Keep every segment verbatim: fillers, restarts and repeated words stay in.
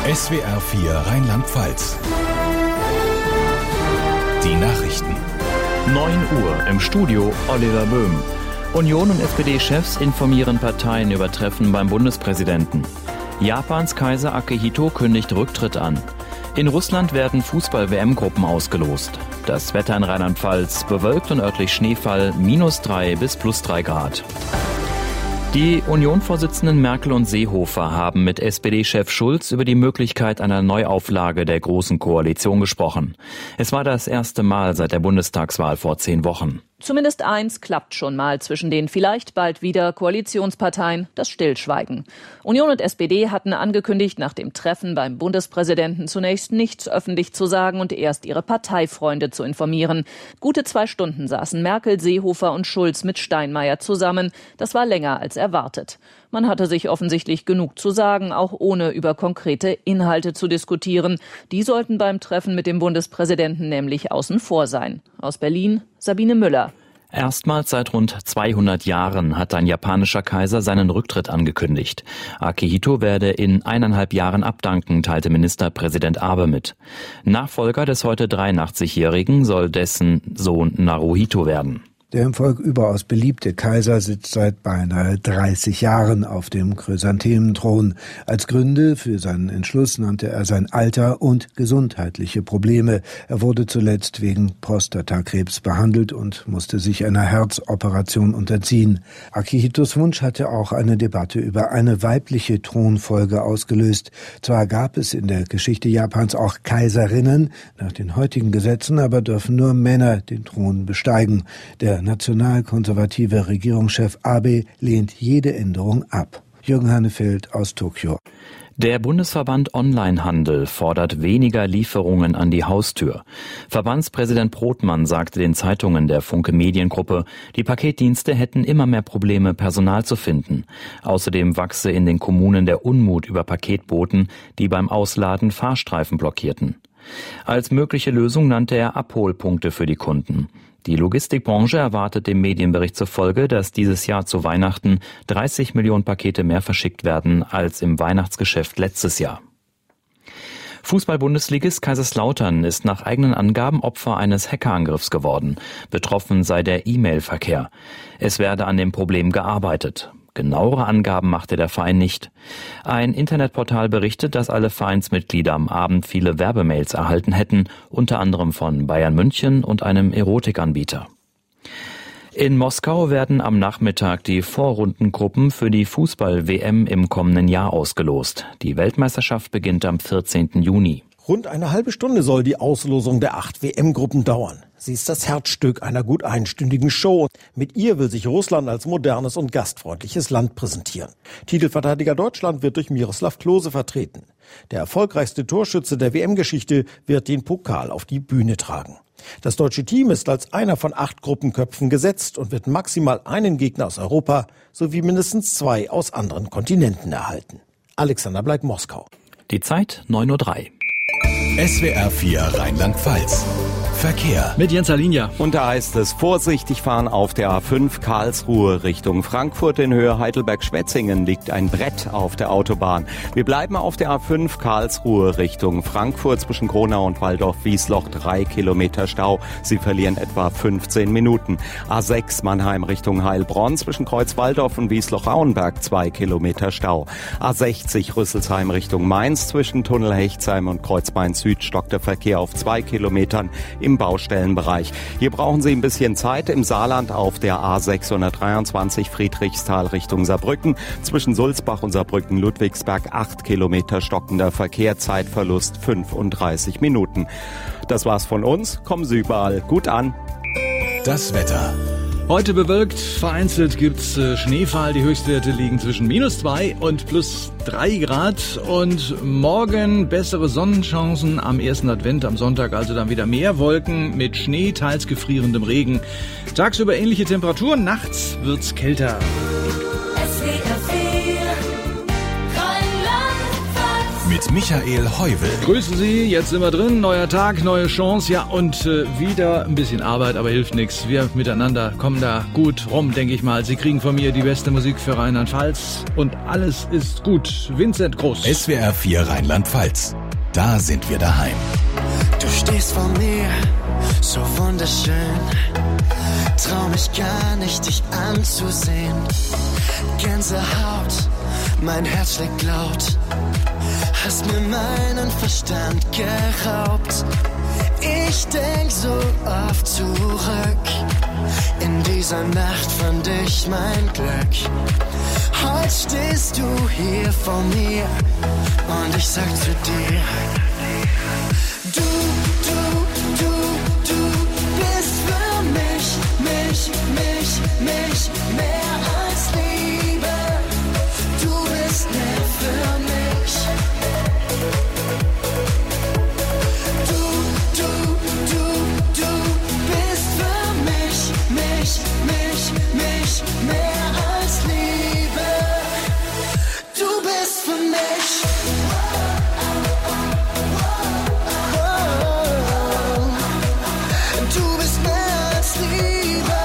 S W R vier Rheinland-Pfalz. Die Nachrichten. neun Uhr im Studio Oliver Böhm. Union und S P D-Chefs informieren Parteien über Treffen beim Bundespräsidenten. Japans Kaiser Akihito kündigt Rücktritt an. In Russland werden Fußball-W M-Gruppen ausgelost. Das Wetter in Rheinland-Pfalz bewölkt und örtlich Schneefall, minus drei bis plus drei Grad. Die Union-Vorsitzenden Merkel und Seehofer haben mit S P D-Chef Schulz über die Möglichkeit einer Neuauflage der Großen Koalition gesprochen. Es war das erste Mal seit der Bundestagswahl vor zehn Wochen. Zumindest eins klappt schon mal zwischen den vielleicht bald wieder Koalitionsparteien, das Stillschweigen. Union und S P D hatten angekündigt, nach dem Treffen beim Bundespräsidenten zunächst nichts öffentlich zu sagen und erst ihre Parteifreunde zu informieren. Gute zwei Stunden saßen Merkel, Seehofer und Schulz mit Steinmeier zusammen. Das war länger als erwartet. Man hatte sich offensichtlich genug zu sagen, auch ohne über konkrete Inhalte zu diskutieren. Die sollten beim Treffen mit dem Bundespräsidenten nämlich außen vor sein. Aus Berlin, Sabine Müller. Erstmals seit rund zweihundert Jahren hat ein japanischer Kaiser seinen Rücktritt angekündigt. Akihito werde in eineinhalb Jahren abdanken, teilte Ministerpräsident Abe mit. Nachfolger des heute dreiundachtzigjährigen soll dessen Sohn Naruhito werden. Der im Volk überaus beliebte Kaiser sitzt seit beinahe dreißig Jahren auf dem Chrysanthementhron. Als Gründe für seinen Entschluss nannte er sein Alter und gesundheitliche Probleme. Er wurde zuletzt wegen Prostatakrebs behandelt und musste sich einer Herzoperation unterziehen. Akihitos Wunsch hatte auch eine Debatte über eine weibliche Thronfolge ausgelöst. Zwar gab es in der Geschichte Japans auch Kaiserinnen, nach den heutigen Gesetzen aber dürfen nur Männer den Thron besteigen. Der nationalkonservative Regierungschef Abe lehnt jede Änderung ab. Jürgen Hannefeld aus Tokio. Der Bundesverband Onlinehandel fordert weniger Lieferungen an die Haustür. Verbandspräsident Brotmann sagte den Zeitungen der Funke Mediengruppe, die Paketdienste hätten immer mehr Probleme, Personal zu finden. Außerdem wachse in den Kommunen der Unmut über Paketboten, die beim Ausladen Fahrstreifen blockierten. Als mögliche Lösung nannte er Abholpunkte für die Kunden. Die Logistikbranche erwartet dem Medienbericht zufolge, dass dieses Jahr zu Weihnachten dreißig Millionen Pakete mehr verschickt werden als im Weihnachtsgeschäft letztes Jahr. Fußball-Bundesligist Kaiserslautern ist nach eigenen Angaben Opfer eines Hackerangriffs geworden. Betroffen sei der E-Mail-Verkehr. Es werde an dem Problem gearbeitet. Genauere Angaben machte der Verein nicht. Ein Internetportal berichtet, dass alle Vereinsmitglieder am Abend viele Werbemails erhalten hätten, unter anderem von Bayern München und einem Erotikanbieter. In Moskau werden am Nachmittag die Vorrundengruppen für die Fußball-W M im kommenden Jahr ausgelost. Die Weltmeisterschaft beginnt am vierzehnten Juni. Rund eine halbe Stunde soll die Auslosung der acht W M-Gruppen dauern. Sie ist das Herzstück einer gut einstündigen Show. Mit ihr will sich Russland als modernes und gastfreundliches Land präsentieren. Titelverteidiger Deutschland wird durch Miroslav Klose vertreten. Der erfolgreichste Torschütze der W M-Geschichte wird den Pokal auf die Bühne tragen. Das deutsche Team ist als einer von acht Gruppenköpfen gesetzt und wird maximal einen Gegner aus Europa sowie mindestens zwei aus anderen Kontinenten erhalten. Alexander Bleib, Moskau. Die Zeit neun Uhr drei. S W R vier Rheinland-Pfalz. Verkehr. Mit Jens Alinja. Und da heißt es vorsichtig fahren auf der A fünf Karlsruhe Richtung Frankfurt in Höhe Heidelberg-Schwetzingen liegt ein Brett auf der Autobahn. Wir bleiben auf der A fünf Karlsruhe Richtung Frankfurt zwischen Kronau und Waldorf-Wiesloch drei Kilometer Stau. Sie verlieren etwa fünfzehn Minuten. A sechs Mannheim Richtung Heilbronn zwischen Kreuzwaldorf und Wiesloch-Rauenberg zwei Kilometer Stau. A sechzig Rüsselsheim Richtung Mainz zwischen Tunnel Hechtsheim und Kreuzmain Süd stockt der Verkehr auf zwei Kilometern im Baustellenbereich. Hier brauchen Sie ein bisschen Zeit im Saarland auf der A sechshundertdreiundzwanzig Friedrichsthal Richtung Saarbrücken. Zwischen Sulzbach und Saarbrücken-Ludwigsberg acht Kilometer stockender Verkehr, Zeitverlust fünfunddreißig Minuten. Das war's von uns. Kommen Sie überall gut an. Das Wetter. Heute bewölkt, vereinzelt gibt's äh, Schneefall. Die Höchstwerte liegen zwischen minus zwei und plus drei Grad. Und morgen bessere Sonnenchancen am ersten Advent, am Sonntag also dann wieder mehr Wolken mit Schnee, teils gefrierendem Regen. Tagsüber ähnliche Temperaturen, nachts wird's kälter. Mit mit Michael Heuvel. Grüße Sie, jetzt sind wir drin, neuer Tag, neue Chance, ja und äh, wieder ein bisschen Arbeit, aber hilft nichts. Wir miteinander kommen da gut rum, denke ich mal. Sie kriegen von mir die beste Musik für Rheinland-Pfalz und alles ist gut. Vincent Groß. S W R vier Rheinland-Pfalz. Da sind wir daheim. Du stehst vor mir, so wunderschön. Trau mich gar nicht, dich anzusehen. Gänsehaut, mein Herz schlägt laut. Hast mir meinen Verstand geraubt. Ich denk so oft zurück. In dieser Nacht fand ich mein Glück. Heute stehst du hier vor mir und ich sag zu dir: Du, du, du, du bist für mich, mich, mich, mich mehr als Liebe. Du bist mehr für mich. Du, du, du, du bist für mich, mich, mich, mich mehr als Liebe. Du bist für mich. Du bist mehr als Liebe.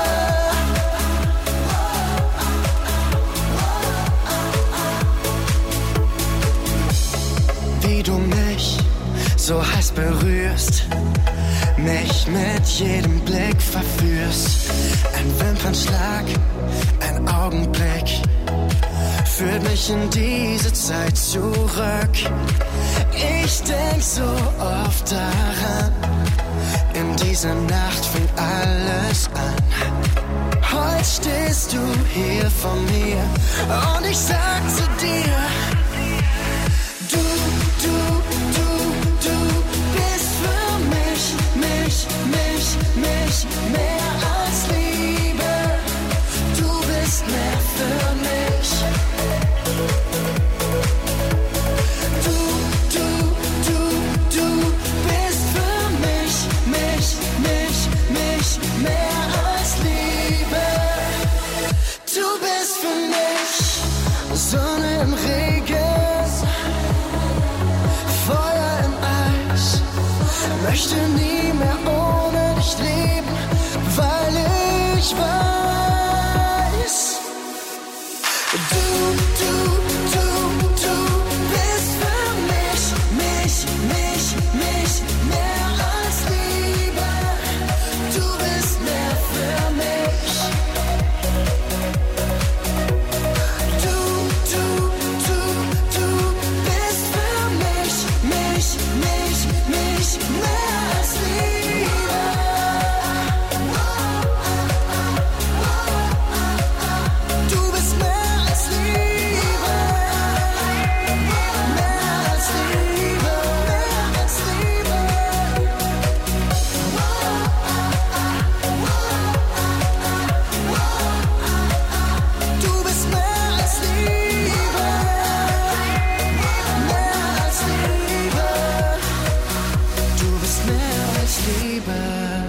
Wie du mich so heiß berührst, mich mit jedem Blick verführst. Ein Wimpernschlag, ein Augenblick führt mich in diese Zeit zurück. Ich denk so oft daran. In dieser Nacht fing alles an. Heute stehst du hier vor mir und ich sag zu dir: Du, du, du, du bist für mich, mich, mich, mich mehr als Liebe. Du bist mehr für mich. Du, du, du, du bist für mich, mich, mich, mich mehr als Liebe. Du bist für mich Sonne im Regen, Feuer im Eis. Möchte nie mehr ohne dich leben, weil ich weiß. Du, du, du, du bist für mich, mich, mich, mich mehr als Liebe. Du bist mehr für mich. Du, du, du, du bist für mich, mich, mich, mich mehr als Liebe. Du bist mehr als Liebe. Mehr als Liebe, mehr als Liebe. Du bist mehr als Liebe. Mehr als Liebe. Du bist mehr als Liebe.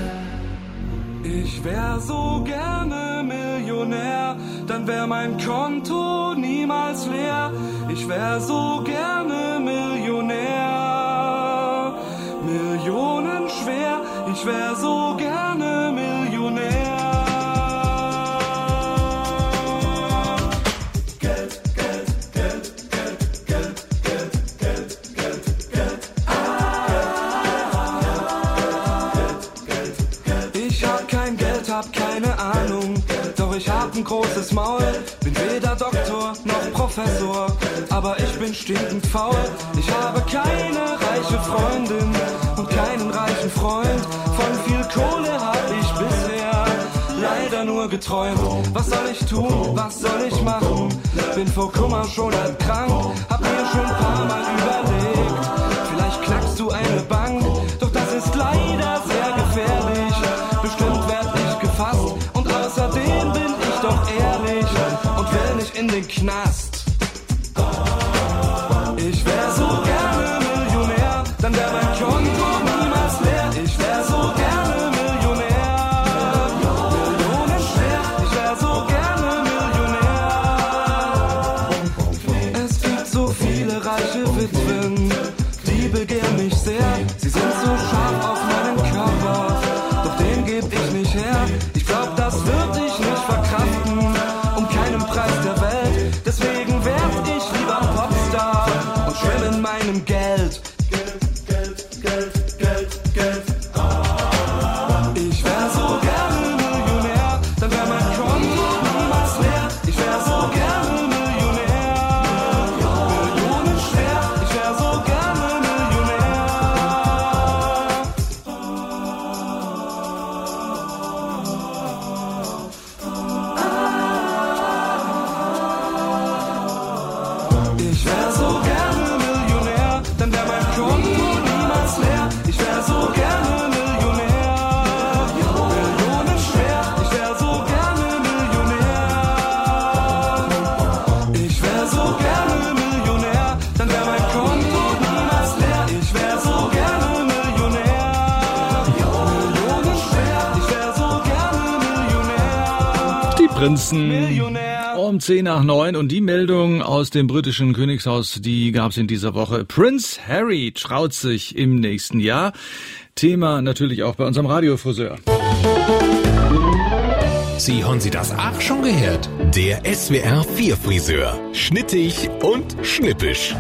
Ich wär so gerne Millionär, dann wär mein Konto niemals leer. Ich wär so gerne Millionär, Millionen schwer. Ich wär so gerne Millionär. Geld, Geld, Geld, Geld, Geld, Geld, Geld, Geld, Geld. Ich hab kein Geld, hab keine Ahnung, doch ich hab ein großes Maul. Bin weder Doktor noch Professor, aber ich bin stinkend faul. Ich habe keine reiche Freundin und keinen reichen Freund. Von viel Kohle hab ich bisher leider nur geträumt. Was soll ich tun, was soll ich machen? Bin vor Kummer schon erkrankt, hab mir schon ein paar Mal überlegt, vielleicht knackst du eine Bank, doch das ist leider sehr gefährlich. Bestimmt werd ich gefasst und außerdem bin ich doch ehrlich und will nicht in den Knast. Ich wär so gerne Millionär, dann wär mein Konto niemals leer. Ich wär so gerne Millionär, Millionen schwer. Ich wär so gerne Millionär. Es gibt so viele reiche Witwen Ich wär so gerne Millionär, dann wär mein Konto niemals leer. Ich wär so gerne Millionär, Millionen schwer. Ich wär so gerne Millionär. Ich wär so gerne Millionär, dann wär mein Konto niemals leer. Ich wär so gerne Millionär, Millionen schwer. Ich wär so gerne Millionär. Die Prinzen. Millionär. Um zehn nach neun und die Meldung aus dem britischen Königshaus, die gab es in dieser Woche. Prince Harry traut sich im nächsten Jahr. Thema natürlich auch bei unserem Radiofriseur. Sie haben Sie das auch schon gehört? Der S W R vier Friseur. Schnittig und schnippisch.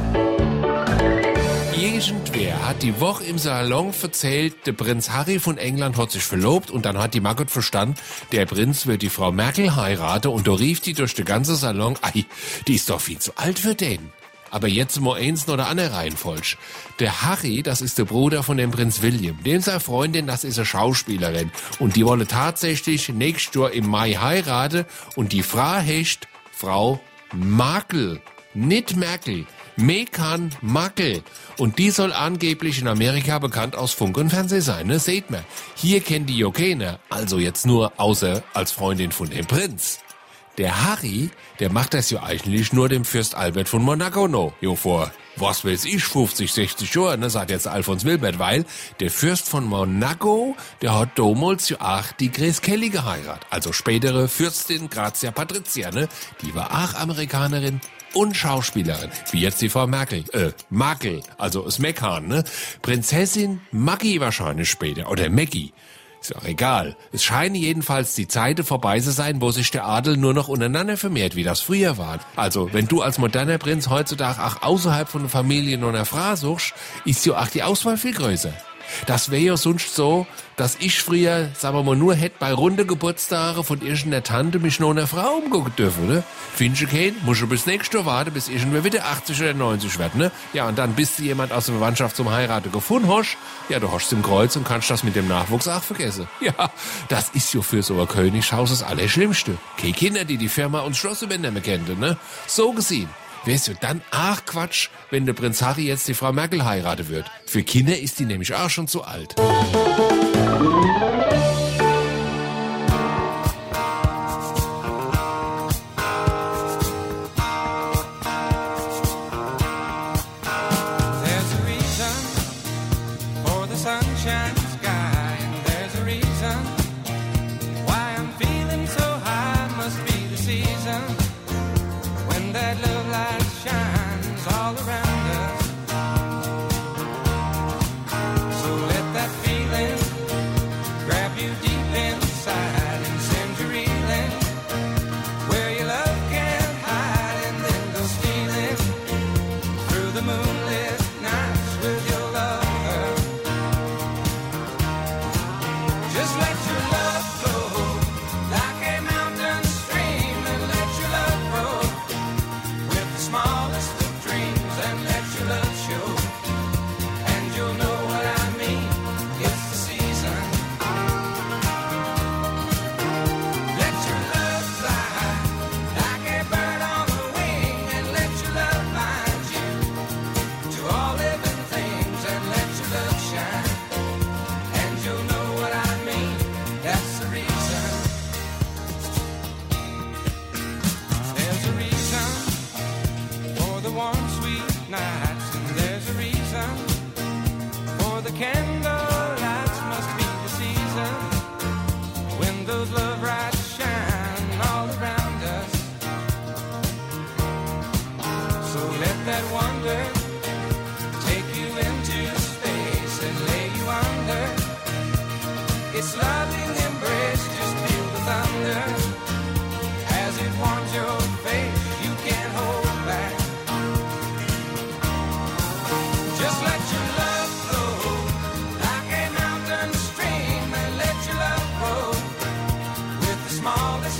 Irgendwer hat die Woche im Salon erzählt, der Prinz Harry von England hat sich verlobt und dann hat die Margot verstanden, der Prinz wird die Frau Merkel heiraten und da rief die durch den ganzen Salon, ei, die ist doch viel zu alt für den. Aber jetzt mal eins noch der andere Reihenfolge. Der Harry, das ist der Bruder von dem Prinz William. Dem seine Freundin, das ist eine Schauspielerin. Und die wolle tatsächlich nächstes Jahr im Mai heiraten und die Frau heißt Frau Markle, nicht Merkel. Meghan Markle. Und die soll angeblich in Amerika bekannt aus Funk und Fernsehen sein, ne? Seht mal. Hier kennt die ja keiner. Also jetzt nur außer als Freundin von dem Prinz. Der Harry, der macht das ja eigentlich nur dem Fürst Albert von Monaco noch. Jo, vor, was weiß ich, fünfzig, sechzig Jahren, ne, sagt jetzt Alfons Wilbert, weil der Fürst von Monaco, der hat damals ja auch die Grace Kelly geheiratet. Also spätere Fürstin Grazia Patricia, ne? Die war auch Amerikanerin und Schauspielerin, wie jetzt die Frau Merkel, äh, Markle, also es Meghan, ne? Prinzessin Maggie wahrscheinlich später, oder Maggie. Ist auch egal. Es scheinen jedenfalls die Zeiten vorbei zu sein, wo sich der Adel nur noch untereinander vermehrt, wie das früher war. Also, wenn du als moderner Prinz heutzutage auch außerhalb von der Familie noch einer Frau suchst, ist ja auch die Auswahl viel größer. Das wäre ja sonst so, dass ich früher, sagen wir mal, nur hätte bei runde Geburtstage von irgendeiner Tante mich noch einer Frau umgucken dürfen, ne? Findest du kein? Musst du bis nächstes Jahr warten, bis irgendwer wieder achtzig oder neunzig wird, ne? Ja, und dann bist du jemand aus der Verwandtschaft zum Heiraten gefunden hast, ja, du hast im Kreuz und kannst das mit dem Nachwuchs auch vergessen. Ja, das ist ja für so ein Königshaus das Allerschlimmste. Keine Kinder, die die Firma und Schloss übernehmen könnten, ne? So gesehen. Wär's ja dann ach Quatsch, wenn der Prinz Harry jetzt die Frau Merkel heiraten wird. Für Kinder ist die nämlich auch schon zu alt.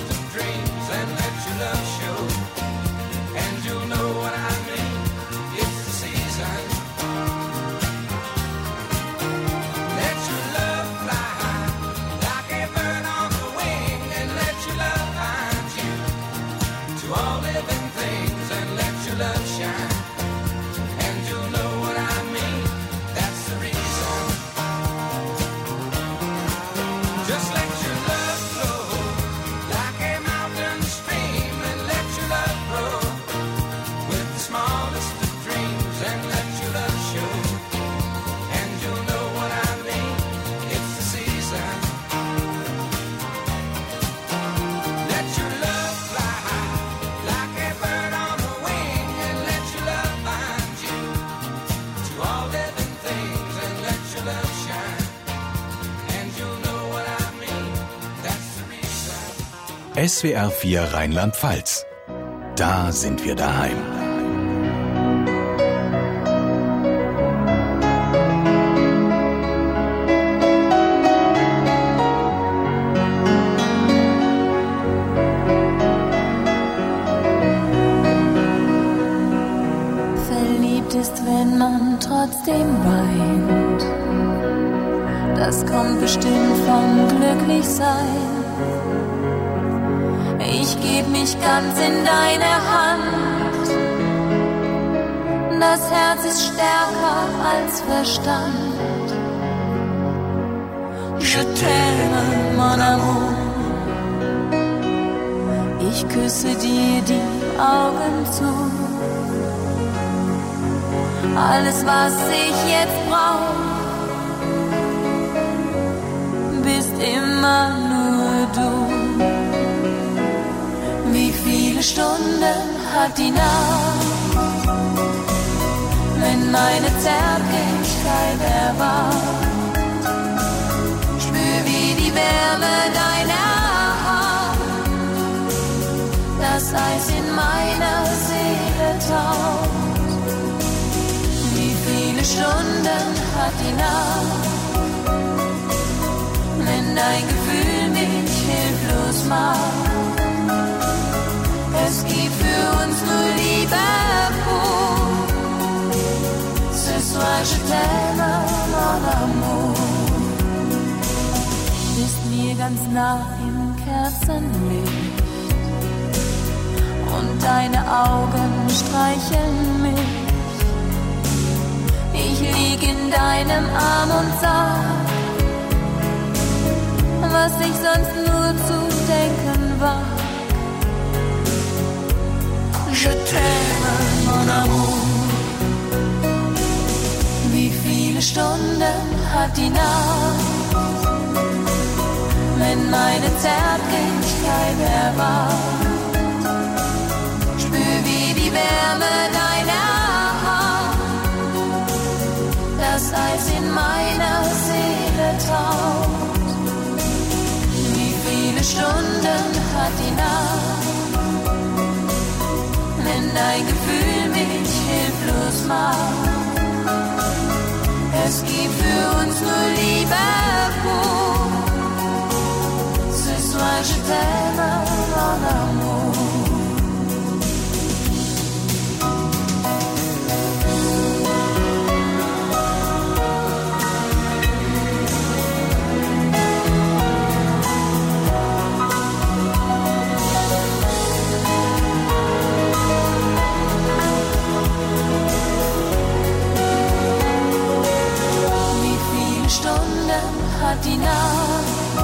It's love shine. And you'll know what I mean. That's the reason. Just let your love flow like a mountain stream, and let your love grow with the smallest of dreams, and let your love show. And you'll know what I mean. It's the season. Let your love fly high like a bird on a wing, and let your love bind you to all living things, and let your love shine. And you'll know what I mean. That's the reason. S W R vier Rheinland-Pfalz. Da sind wir daheim. Verliebt ist, wenn man trotzdem weint. Das kommt bestimmt vom Glücklichsein. Ich geb mich ganz in deine Hand. Das Herz ist stärker als Verstand. Je t'aime, mon amour. Ich küsse dir die Augen zu. Alles, was ich jetzt brauch, bist immer nur du. Wie viele Stunden hat die Nacht, wenn meine Zärtlichkeit erwacht? Spür, wie die Wärme deiner Hand das Eis in meiner Seele taucht. Wie viele Stunden hat die Nacht, wenn dein Gefühl mich hilflos macht? Es gibt für uns nur Liebe pur. Ce soir je t'aime, mon amour. Bist mir ganz nah im Kerzenlicht und deine Augen streicheln mich. Ich lieg in deinem Arm und sag, was ich sonst nur zu denken war. Je t'aime, mon amour. Wie viele Stunden hat die Nacht, wenn meine Zärtlichkeit erwacht? Spür, wie die Wärme deiner Hand das Eis in meiner Seele taucht. Wie viele Stunden hat die Nacht, wenn dein Gefühl mich hilflos macht? Es gibt für uns nur Liebe pur. Ce soir je t'aime, mon amour. Hat die Nacht,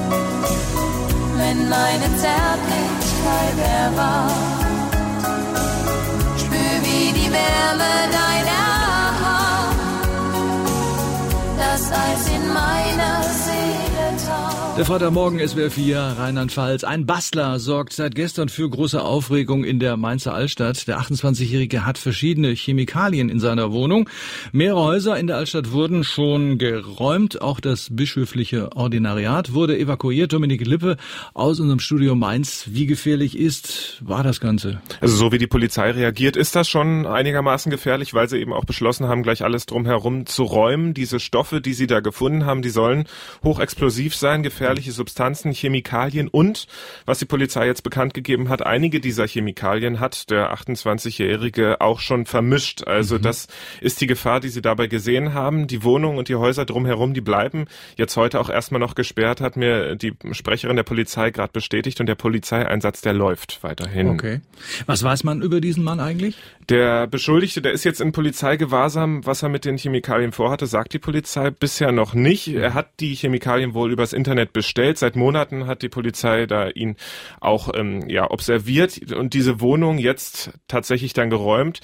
wenn meine Zärtlichkeit erwacht? Spür, wie die Wärme deiner Hand das Eis in meiner Seele taucht. Der Vatermorgen S W R vier Rheinland-Pfalz. Ein Bastler sorgt seit gestern für große Aufregung in der Mainzer Altstadt. Der achtundzwanzigjährige hat verschiedene Chemikalien in seiner Wohnung. Mehrere Häuser in der Altstadt wurden schon geräumt. Auch das bischöfliche Ordinariat wurde evakuiert. Dominik Lippe aus unserem Studio Mainz. Wie gefährlich ist, war das Ganze? Also so wie die Polizei reagiert, ist das schon einigermaßen gefährlich, weil sie eben auch beschlossen haben, gleich alles drumherum zu räumen. Diese Stoffe, die sie da gefunden haben, die sollen hochexplosiv sein, gefährlich gefährliche Substanzen, Chemikalien und, was die Polizei jetzt bekannt gegeben hat, einige dieser Chemikalien hat der achtundzwanzigjährige auch schon vermischt. Also mhm. das ist die Gefahr, die sie dabei gesehen haben. Die Wohnung und die Häuser drumherum, die bleiben jetzt heute auch erstmal noch gesperrt, hat mir die Sprecherin der Polizei gerade bestätigt, und der Polizeieinsatz, der läuft weiterhin. Okay. Was weiß man über diesen Mann eigentlich? Der Beschuldigte, der ist jetzt in Polizeigewahrsam. Was er mit den Chemikalien vorhatte, sagt die Polizei bisher noch nicht. Er hat die Chemikalien wohl übers Internet bestellt. Seit Monaten hat die Polizei da ihn auch ähm, ja observiert und diese Wohnung jetzt tatsächlich dann geräumt.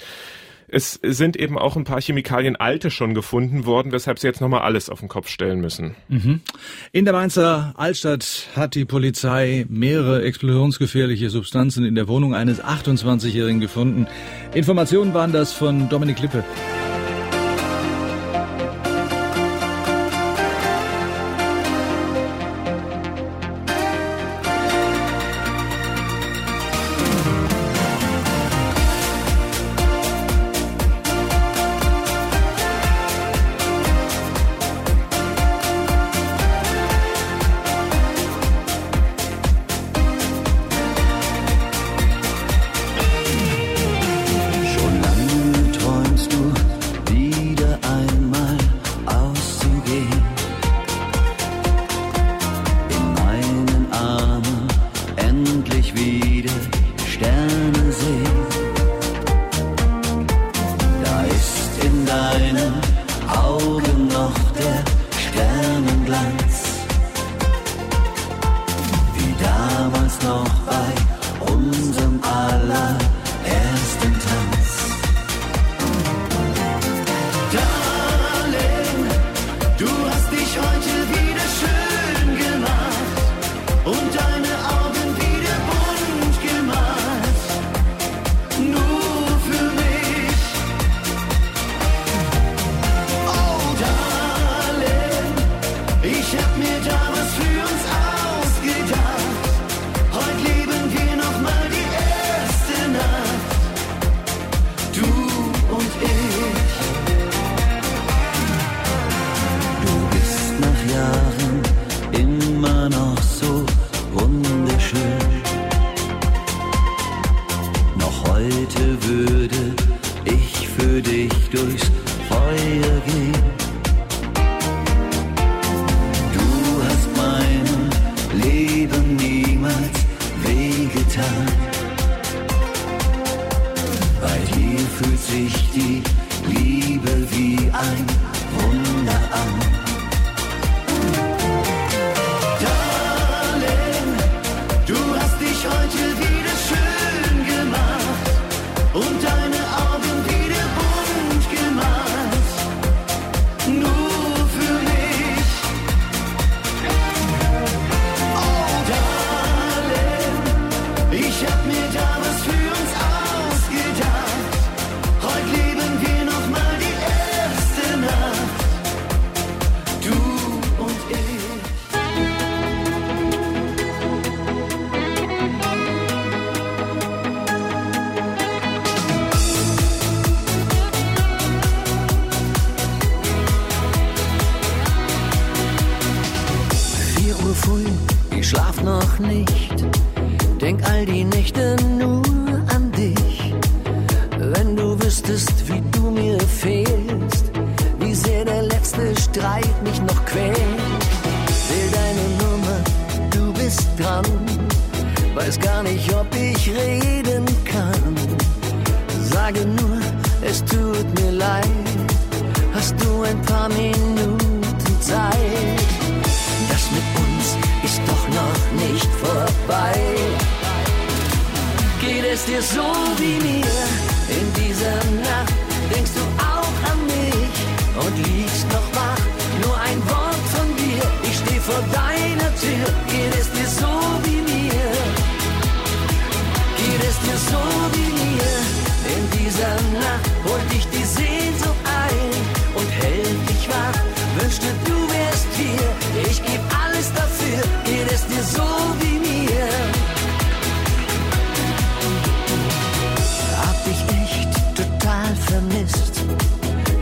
Es sind eben auch ein paar Chemikalien alte schon gefunden worden, weshalb sie jetzt nochmal alles auf den Kopf stellen müssen. Mhm. In der Mainzer Altstadt hat die Polizei mehrere explosionsgefährliche Substanzen in der Wohnung eines achtundzwanzigjährigen gefunden. Informationen waren das von Dominik Lippe.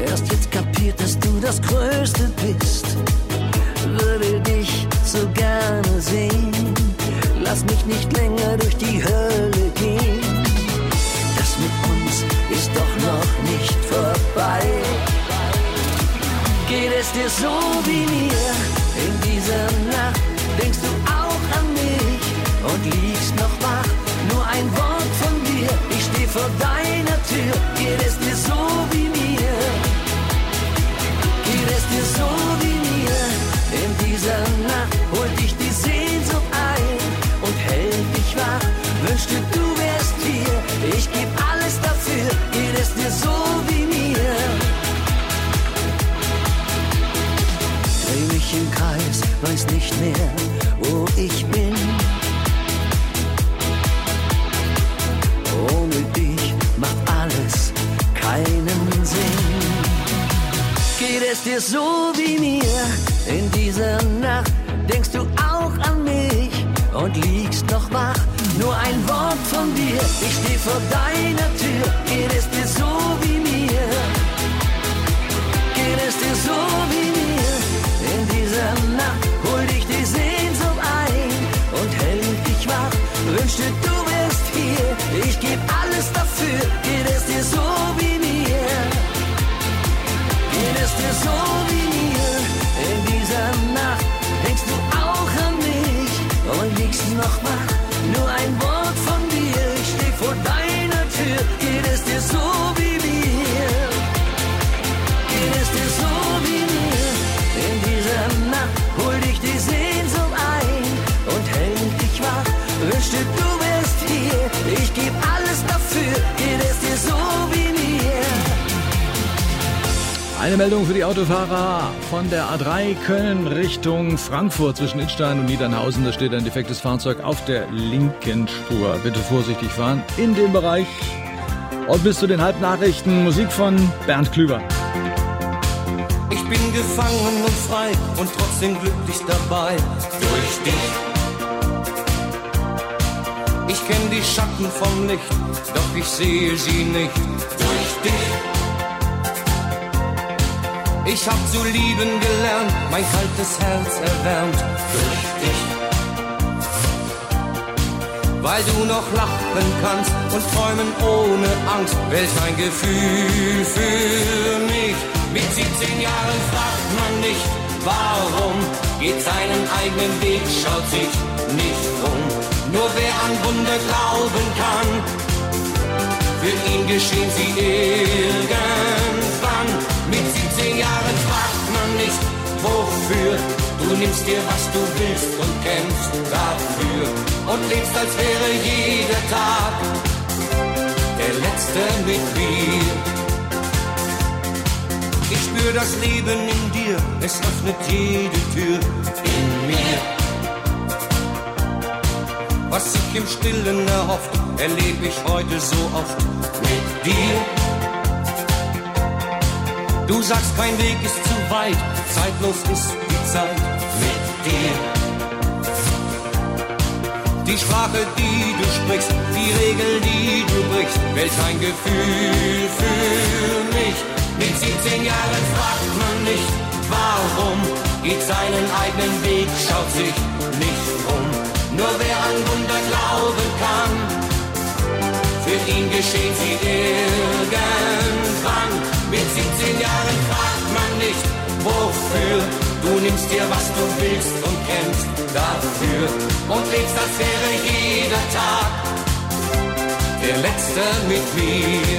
Das Größte bist, würde dich so gern ich nicht länger durch die Hölle gehen. Das mit uns ist doch noch nicht vorbei. Geht es dir so wie mir in dieser Nacht? Denkst du auch an mich und liegst noch wach? Nur ein Wort von dir, ich steh vor deiner Tür. Geht es dir so wie mir? Geht es dir so wie mir in dieser Nacht? Holt dich die Sehnsucht ein und hält dich wach. Wünschte du wärst hier, ich geb alles dafür. Geht es dir so wie mir? Dreh mich im Kreis, weiß nicht mehr, wo ich bin. Ohne dich macht alles keinen Sinn. Geht es dir so wie mir in dieser Nacht? Denkst du auch an mich und liegst noch wach? Nur ein Wort von dir, ich steh vor deiner Tür. Geht es dir so wie mir? Geht es dir so wie mir in dieser Nacht? Hol dich die Sehnsucht ein und hält dich wach. Wünschte du wärst hier, ich geb alles dafür. Geht es dir so wie mir? Geht es dir so wie mir in dieser Nacht? Denkst du auch an mich und liegst noch wach? Nur ein Wort von dir, ich steh vor deiner Tür. Geht es dir so wie mir? Geht es dir so wie mir in dieser Nacht? Hol dich die Sehnsucht ein und hält dich wach. Wünschte du wärst hier, ich geb alles dafür. Geht es dir so wie mir? Eine Meldung für die Autofahrer von der A drei Köln Richtung Frankfurt zwischen Idstein und Niedernhausen. Da steht ein defektes Fahrzeug auf der linken Spur. Bitte vorsichtig fahren in dem Bereich. Und bis zu den Halbnachrichten Musik von Bernd Klüber. Ich bin gefangen und frei und trotzdem glücklich dabei. Durch dich. Ich kenn die Schatten vom Licht, doch ich sehe sie nicht. Durch dich. Ich hab zu lieben gelernt, mein kaltes Herz erwärmt durch dich. Weil du noch lachen kannst und träumen ohne Angst, welch ein Gefühl für mich. Mit siebzehn Jahren fragt man nicht, warum, geht seinen eigenen Weg, schaut sich nicht um. Nur wer an Wunder glauben kann, für ihn geschehen sie irgendwann. Mit siebzehn Jahren fragt man nicht, wofür. Du nimmst dir, was du willst und kämpfst dafür. Und lebst, als wäre jeder Tag der letzte mit mir. Ich spür das Leben in dir, es öffnet jede Tür in mir. Was ich im Stillen erhofft, erleb ich heute so oft mit dir. Du sagst, kein Weg ist zu weit, zeitlos ist die Zeit mit dir. Die Sprache, die du sprichst, die Regel, die du brichst, welch ein Gefühl für mich. Mit siebzehn Jahren fragt man nicht, warum, geht seinen eigenen Weg, schaut sich nicht um. Nur wer an Wunder glauben kann, für ihn geschehen sie irgendwann. Mit siebzehn Jahren fragt man nicht, wofür. Du nimmst dir, was du willst und kämpfst dafür. Und lebst, als wäre jeder Tag der letzte mit mir.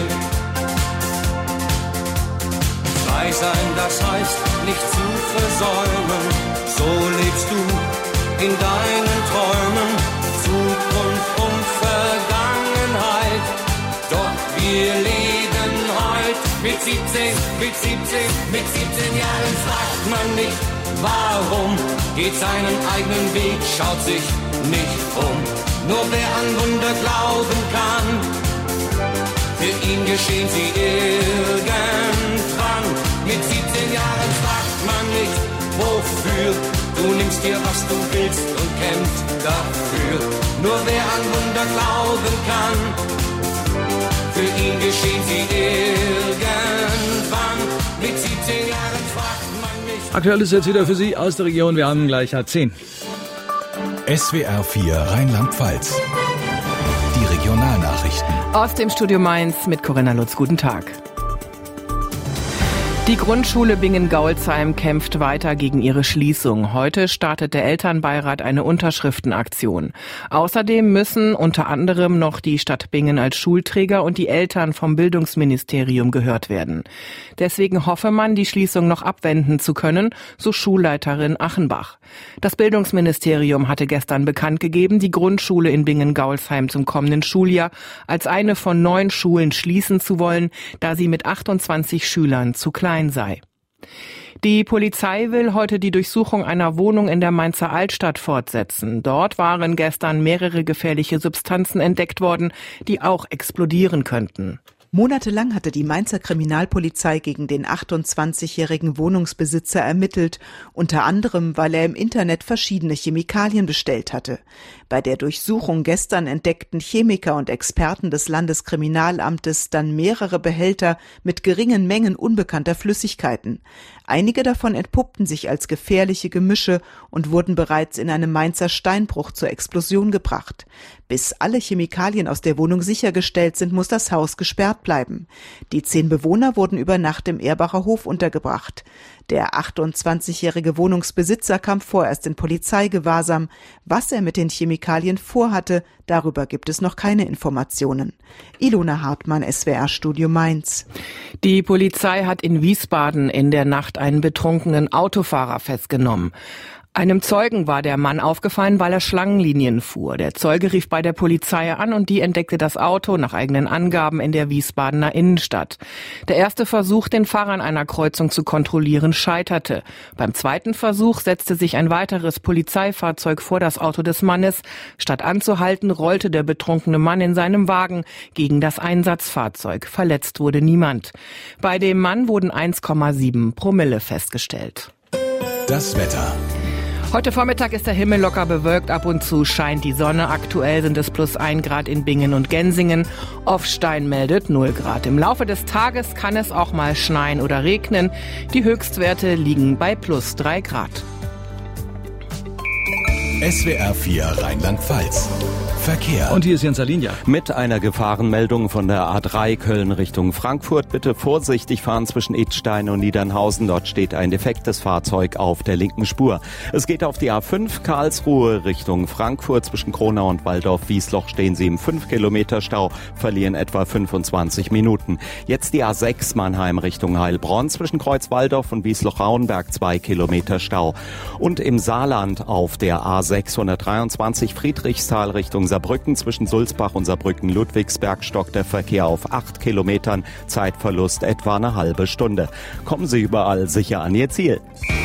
Frei sein, das heißt, nicht zu versäumen. So lebst du in deinen Träumen, Zukunft und Vergangenheit. Doch wir leben heute mit siebzehn, mit siebzehn, mit siebzehn Jahren fragt man nicht, warum, geht seinen eigenen Weg, schaut sich nicht um. Nur wer an Wunder glauben kann, für ihn geschehen sie irgendwann. Mit siebzehn Jahren fragt man nicht, wofür. Du nimmst dir, was du willst und kämpfst dafür. Nur wer an Wunder glauben kann, für ihn geschehen sie irgendwann. Mit siebzehn Jahren fragt man nicht. Aktuell ist jetzt wieder für Sie aus der Region. Wir haben gleich halb zehn. S W R vier Rheinland-Pfalz. Die Regionalnachrichten. Aus dem Studio Mainz mit Corinna Lutz. Guten Tag. Die Grundschule Bingen-Gaulsheim kämpft weiter gegen ihre Schließung. Heute startet der Elternbeirat eine Unterschriftenaktion. Außerdem müssen unter anderem noch die Stadt Bingen als Schulträger und die Eltern vom Bildungsministerium gehört werden. Deswegen hoffe man, die Schließung noch abwenden zu können, so Schulleiterin Achenbach. Das Bildungsministerium hatte gestern bekannt gegeben, die Grundschule in Bingen-Gaulsheim zum kommenden Schuljahr als eine von neun Schulen schließen zu wollen, da sie mit achtundzwanzig Schülern zu klein sei. Die Polizei will heute die Durchsuchung einer Wohnung in der Mainzer Altstadt fortsetzen. Dort waren gestern mehrere gefährliche Substanzen entdeckt worden, die auch explodieren könnten. Monatelang hatte die Mainzer Kriminalpolizei gegen den achtundzwanzigjährigen Wohnungsbesitzer ermittelt, unter anderem, weil er im Internet verschiedene Chemikalien bestellt hatte. Bei der Durchsuchung gestern entdeckten Chemiker und Experten des Landeskriminalamtes dann mehrere Behälter mit geringen Mengen unbekannter Flüssigkeiten. Einige davon entpuppten sich als gefährliche Gemische und wurden bereits in einem Mainzer Steinbruch zur Explosion gebracht. Bis alle Chemikalien aus der Wohnung sichergestellt sind, muss das Haus gesperrt bleiben. Die zehn Bewohner wurden über Nacht im Erbacher Hof untergebracht. Der achtundzwanzigjährige Wohnungsbesitzer kam vorerst in Polizeigewahrsam. Was er mit den Chemikalien vorhatte, darüber gibt es noch keine Informationen. Ilona Hartmann, S W R Studio Mainz. Die Polizei hat in Wiesbaden in der Nacht einen betrunkenen Autofahrer festgenommen. Einem Zeugen war der Mann aufgefallen, weil er Schlangenlinien fuhr. Der Zeuge rief bei der Polizei an und die entdeckte das Auto nach eigenen Angaben in der Wiesbadener Innenstadt. Der erste Versuch, den Fahrer an einer Kreuzung zu kontrollieren, scheiterte. Beim zweiten Versuch setzte sich ein weiteres Polizeifahrzeug vor das Auto des Mannes. Statt anzuhalten, rollte der betrunkene Mann in seinem Wagen gegen das Einsatzfahrzeug. Verletzt wurde niemand. Bei dem Mann wurden eins Komma sieben Promille festgestellt. Das Wetter. Heute Vormittag ist der Himmel locker bewölkt, ab und zu scheint die Sonne. Aktuell sind es plus ein Grad in Bingen und Gensingen. Offstein meldet null Grad. Im Laufe des Tages kann es auch mal schneien oder regnen. Die Höchstwerte liegen bei plus drei Grad. S W R vier Rheinland-Pfalz. Verkehr. Und hier ist Jens Alinja. Mit einer Gefahrenmeldung von der A drei Köln Richtung Frankfurt. Bitte vorsichtig fahren zwischen Idstein und Niedernhausen. Dort steht ein defektes Fahrzeug auf der linken Spur. Es geht auf die A fünf Karlsruhe Richtung Frankfurt. Zwischen Kronau und Waldorf-Wiesloch stehen Sie im fünf Kilometer Stau, verlieren etwa fünfundzwanzig Minuten. Jetzt die A sechs Mannheim Richtung Heilbronn. Zwischen Kreuzwaldorf und Wiesloch-Rauenberg zwei Kilometer Stau. Und im Saarland auf der A sechshundertdreiundzwanzig Friedrichsthal Richtung Saarbrücken. Zwischen Sulzbach und Saarbrücken-Ludwigsberg stockt der Verkehr auf acht Kilometern. Zeitverlust etwa eine halbe Stunde. Kommen Sie überall sicher an Ihr Ziel.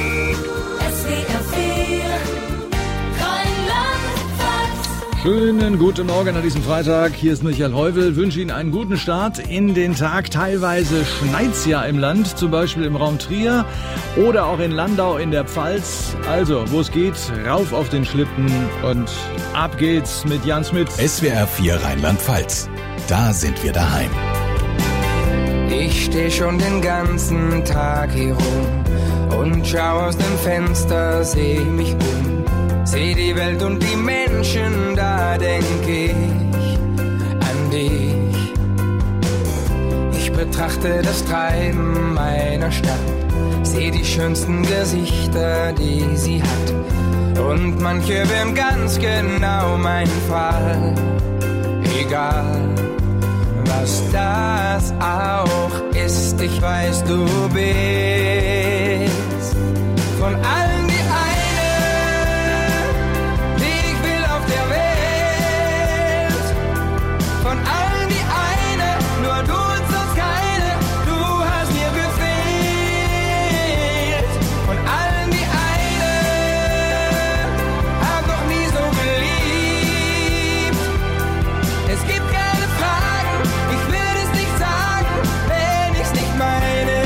Schönen guten Morgen an diesem Freitag. Hier ist Michael Heuvel. Wünsche Ihnen einen guten Start in den Tag. Teilweise schneit's ja im Land, zum Beispiel im Raum Trier oder auch in Landau in der Pfalz. Also, wo es geht, rauf auf den Schlitten und ab geht's mit Jan Smith. S W R vier Rheinland-Pfalz. Da sind wir daheim. Ich steh schon den ganzen Tag hier rum und schau aus dem Fenster, seh mich um. Seh die Welt und die Menschen, da denk ich an dich. Ich betrachte das Treiben meiner Stadt, seh die schönsten Gesichter, die sie hat. Und manche wären ganz genau mein Fall. Egal, was das auch ist, ich weiß, du bist von allen die von allen die eine, nur du und sonst keine, du hast mir gefehlt. Von allen die eine, hab noch nie so geliebt. Es gibt keine Fragen, ich will es nicht sagen, wenn ich's nicht meine.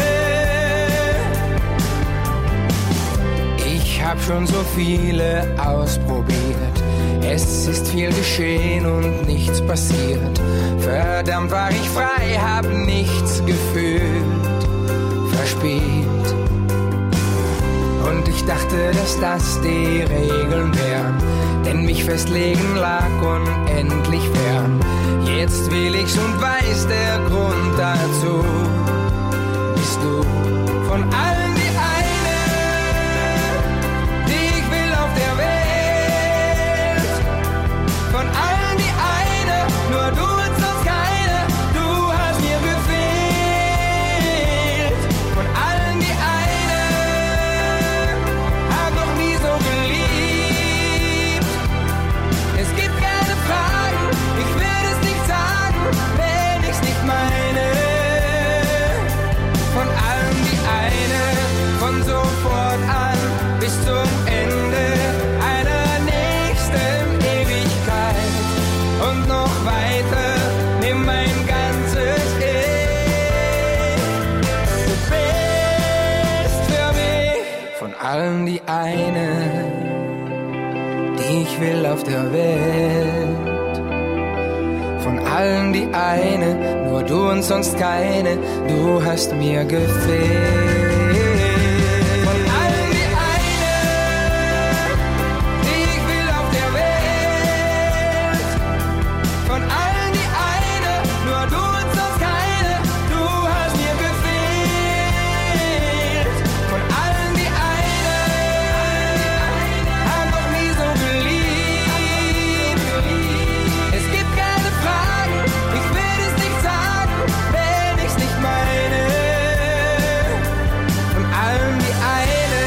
Ich hab schon so viele ausprobiert. Es ist viel geschehen und nichts passiert. Verdammt war ich frei, hab nichts gefühlt, verspielt. Und ich dachte, dass das die Regeln wären. denn mich festlegen lag unendlich fern. Jetzt will ich's und weiß der Grund dazu. Bist du von allen die eine, die ich will auf der Welt. Von allen die eine, nur du und sonst keine. Du hast mir gefehlt. Von allen die eine, hab noch nie so geliebt. Es gibt keine Fragen, ich will es nicht sagen, wenn ich's nicht meine. Von allen die eine, von sofort an bis zum Ende einer nächsten Ewigkeit. Und noch weiter, nimm mein ganzes Ich. Du bist für mich von allen die eine, die ich will auf der Welt. Von allen die eine, nur du und sonst keine, du hast mir gefehlt. Von allen die eine, die ich will auf der Welt. Von allen die eine, nur du und sonst keine, du hast mir gefehlt. Von allen die eine, hab noch nie so geliebt. Es gibt keine Fragen, ich will es nicht sagen, wenn ich's nicht meine. Von allen die eine.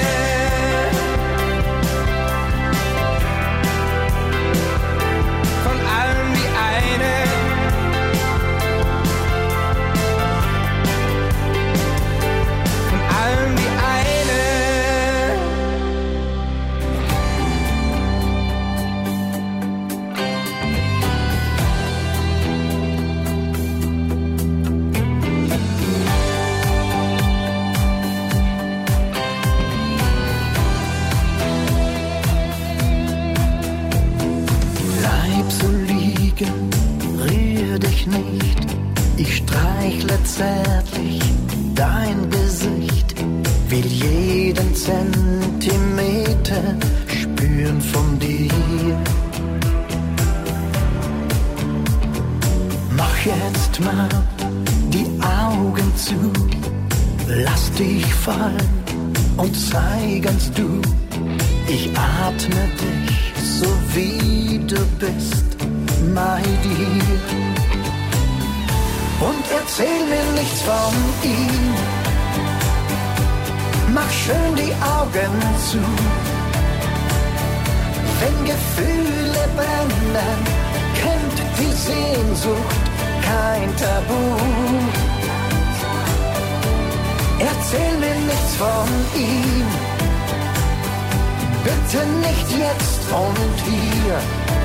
Von allen die eine. Von allen die eine. Bleib so liegen, rühr dich nicht. Ich streichle zärtlich dein Gesicht, will jeden Zentimeter spüren von dir. Mach jetzt mal die Augen zu, lass dich fallen und sei ganz du. Ich atme dich so wie du bist, my dear. Und erzähl mir nichts von ihm, mach schön die Augen zu. Wenn Gefühle brennen, kennt die Sehnsucht kein Tabu. Erzähl mir nichts von ihm, bitte nicht jetzt und hier.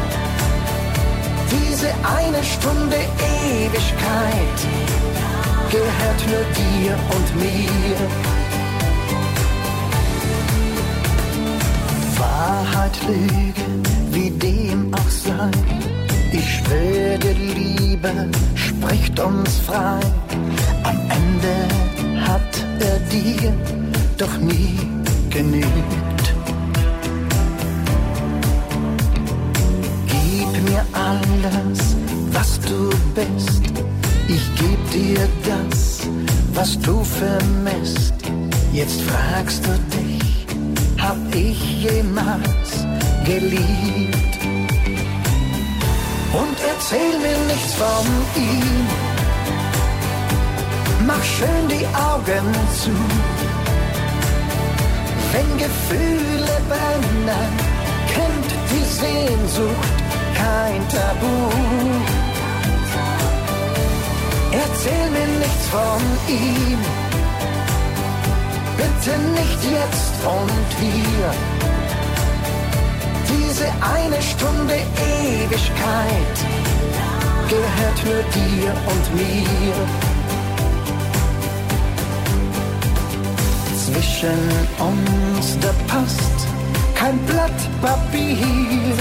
Diese eine Stunde Ewigkeit gehört nur dir und mir. Wahrheit, Lüge, wie dem auch sei, ich schwöre dir, Liebe spricht uns frei. Am Ende hat er dir doch nie genügt. Gib mir alles, was du bist, ich geb dir das, was du vermisst. Jetzt fragst du dich, hab ich jemals geliebt? Und erzähl mir nichts von ihm, mach schön die Augen zu. Wenn Gefühle brennen, kennt die Sehnsucht kein Tabu. Erzähl mir nichts von ihm, bitte nicht jetzt und hier. Diese eine Stunde Ewigkeit gehört nur dir und mir. Zwischen uns, da passt kein Blatt Papier.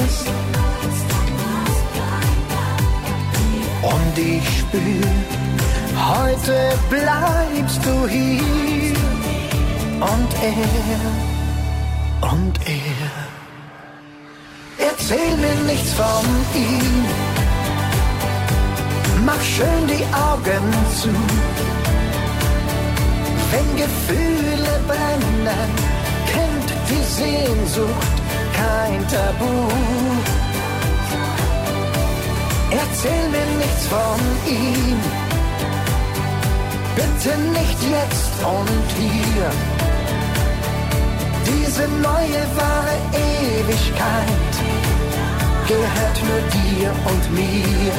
Und ich spür, heute bleibst du hier. Und er, und er Erzähl mir nichts von ihm. Mach schön die Augen zu. Wenn Gefühle brennen, kennt die Sehnsucht kein Tabu. Erzähl mir nichts von ihm. Bitte nicht jetzt und hier. Diese neue wahre Ewigkeit gehört nur dir und mir.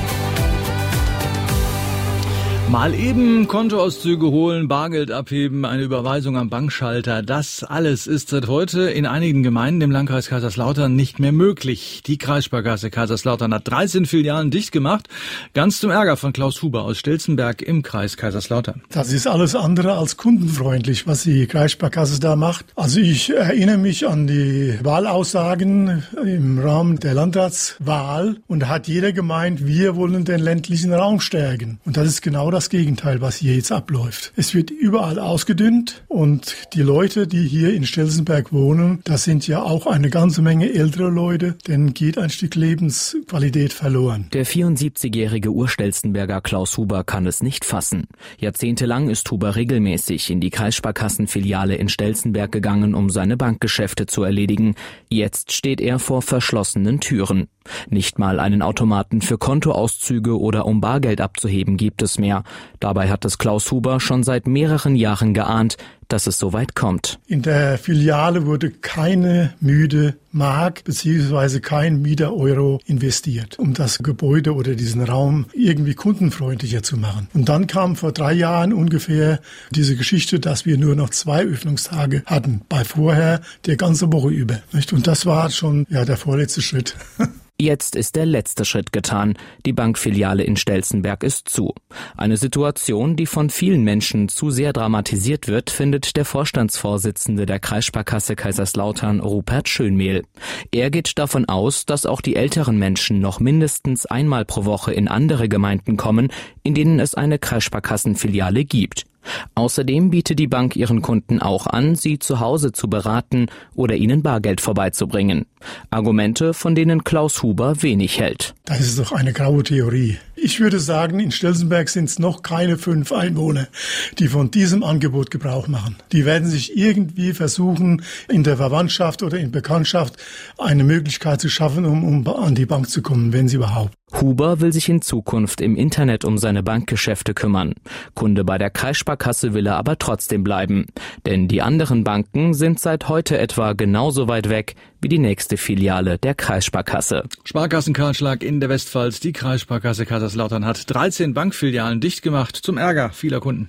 Mal eben Kontoauszüge holen, Bargeld abheben, eine Überweisung am Bankschalter. Das alles ist seit heute in einigen Gemeinden im Landkreis Kaiserslautern nicht mehr möglich. Die Kreissparkasse Kaiserslautern hat dreizehn Filialen dicht gemacht. Ganz zum Ärger von Klaus Huber aus Stelzenberg im Kreis Kaiserslautern. Das ist alles andere als kundenfreundlich, was die Kreissparkasse da macht. Also ich erinnere mich an die Wahlaussagen im Rahmen der Landratswahl. Und da hat jeder gemeint, wir wollen den ländlichen Raum stärken. Und das ist genau das Gegenteil, was hier jetzt abläuft. Es wird überall ausgedünnt und die Leute, die hier in Stelzenberg wohnen, das sind ja auch eine ganze Menge ältere Leute, denen geht ein Stück Lebensqualität verloren. Der vierundsiebzigjährige Urstelzenberger Klaus Huber kann es nicht fassen. Jahrzehntelang ist Huber regelmäßig in die Kreissparbkassenfiliale in Stelzenberg gegangen, um seine Bankgeschäfte zu erledigen. Jetzt steht er vor verschlossenen Türen. Nicht mal einen Automaten für Kontoauszüge oder um Bargeld abzuheben gibt es mehr. Dabei hat es Klaus Huber schon seit mehreren Jahren geahnt, dass es so weit kommt. In der Filiale wurde keine müde Mark bzw. kein Mieter Euro investiert, um das Gebäude oder diesen Raum irgendwie kundenfreundlicher zu machen. Und dann kam vor drei Jahren ungefähr diese Geschichte, dass wir nur noch zwei Öffnungstage hatten, bei vorher der ganze Woche über. Und das war schon ja der vorletzte Schritt. Jetzt ist der letzte Schritt getan. Die Bankfiliale in Stelzenberg ist zu. Eine Situation, die von vielen Menschen zu sehr dramatisiert wird, findet der Vorstandsvorsitzende der Kreissparkasse Kaiserslautern, Rupert Schönmehl. Er geht davon aus, dass auch die älteren Menschen noch mindestens einmal pro Woche in andere Gemeinden kommen, in denen es eine Kreissparkassenfiliale gibt. Außerdem bietet die Bank ihren Kunden auch an, sie zu Hause zu beraten oder ihnen Bargeld vorbeizubringen. Argumente, von denen Klaus Huber wenig hält. Das ist doch eine graue Theorie. Ich würde sagen, in Stelzenberg sind es noch keine fünf Einwohner, die von diesem Angebot Gebrauch machen. Die werden sich irgendwie versuchen, in der Verwandtschaft oder in Bekanntschaft eine Möglichkeit zu schaffen, um, um an die Bank zu kommen, wenn sie überhaupt. Huber will sich in Zukunft im Internet um seine Bankgeschäfte kümmern. Kunde bei der Kreissparkasse will er aber trotzdem bleiben. Denn die anderen Banken sind seit heute etwa genauso weit weg wie die nächste Filiale der Kreissparkasse. Sparkassenkahlschlag in der Westpfalz. Die Kreissparkasse Kaiserslautern hat dreizehn Bankfilialen dicht gemacht, zum Ärger vieler Kunden.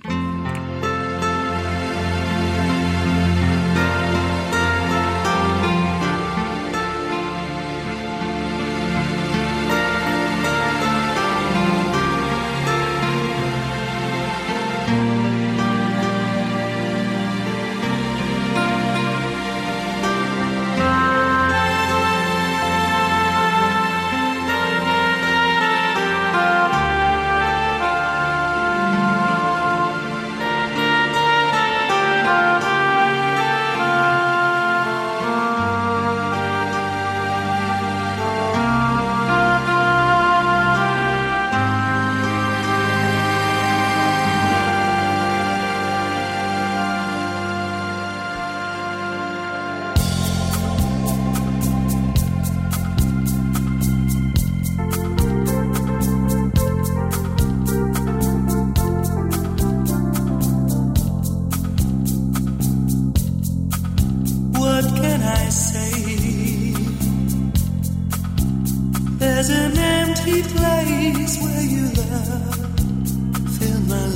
There's an empty place where you love fill my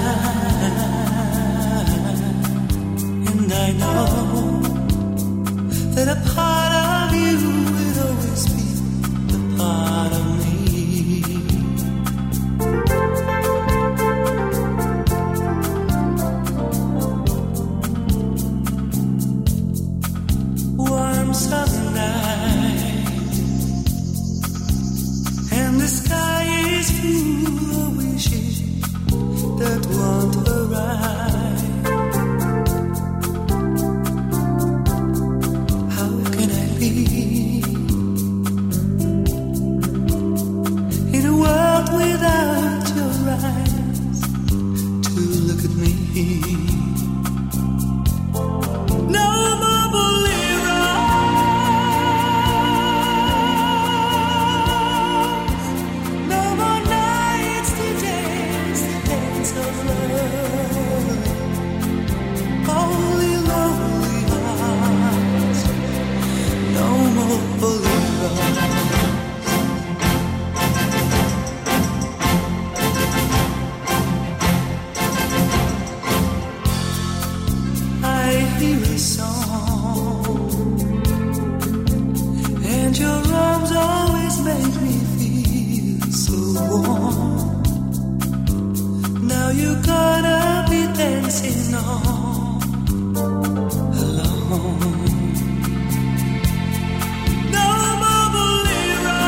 life, and I know that a part of you will always be a part of me. Warm summer night, and the sky is full of wind. No more bolero, no more nights to dance the dance of love. Only lonely hearts, no more bolero. I hear a song, and your arms always make me feel so warm. Now you're gonna be dancing all alone. No more bolero,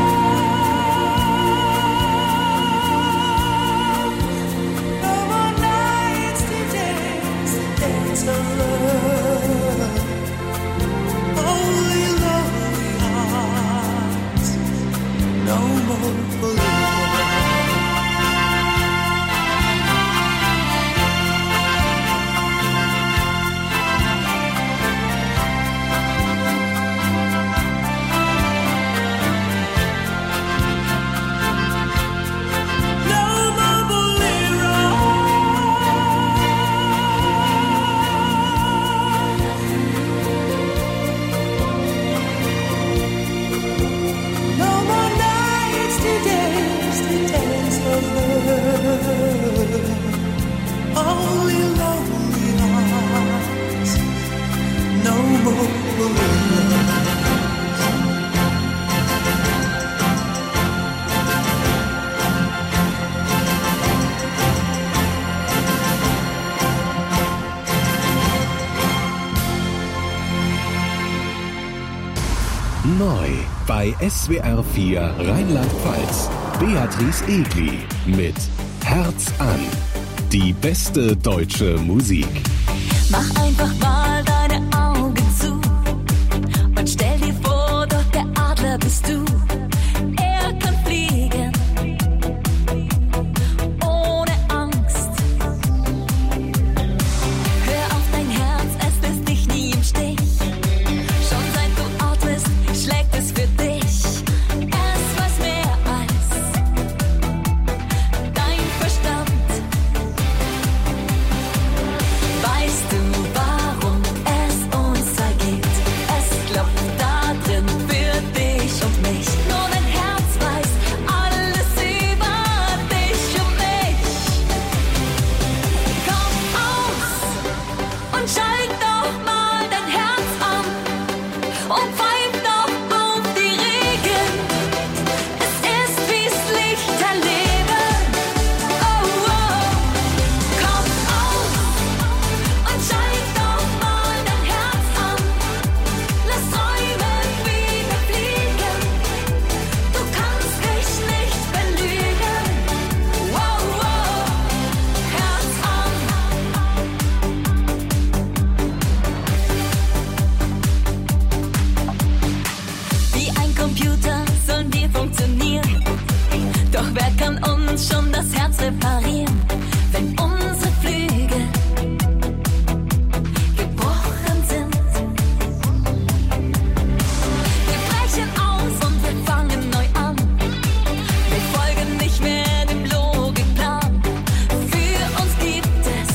no more nights to dance the dance of love. Only lonely hearts, no more bolero. No more bolero, no more nights to dance the dance of love. Only lonely hearts, no more bolero. Neu bei S W R vier Rheinland-Pfalz. Beatrice Egli mit Herz an. Die beste deutsche Musik. Mach einfach mal deine Augen zu und stell dir vor, doch der Adler bist du. Er kann fliegen ohne Angst. Hör auf dein Herz, es lässt dich nie im Stich. Schon seit du atmest, schlägt es für dich. Es weiß mehr als dein Verstand. Weißt du, warum es uns zwei gibt? Es klopft da drin für dich und mich. Nur dein Herz weiß alles über dich und mich. Komm aus und schalt doch mal dein Herz an und pfeif doch auf die Regen. Es ist wie's Licht erleben. Oh, oh. Komm aus und schalt doch mal dein Herz an. Lass Träume wieder fliegen. Du kannst dich nicht belügen. Wow, wow. Herz an. Wie ein Computer sollen wir funktionieren. Doch wer kann uns schon das Herz reparieren, wenn unsere Flügel gebrochen sind? Wir brechen aus und wir fangen neu an. Wir folgen nicht mehr dem Logikplan. Für uns gibt es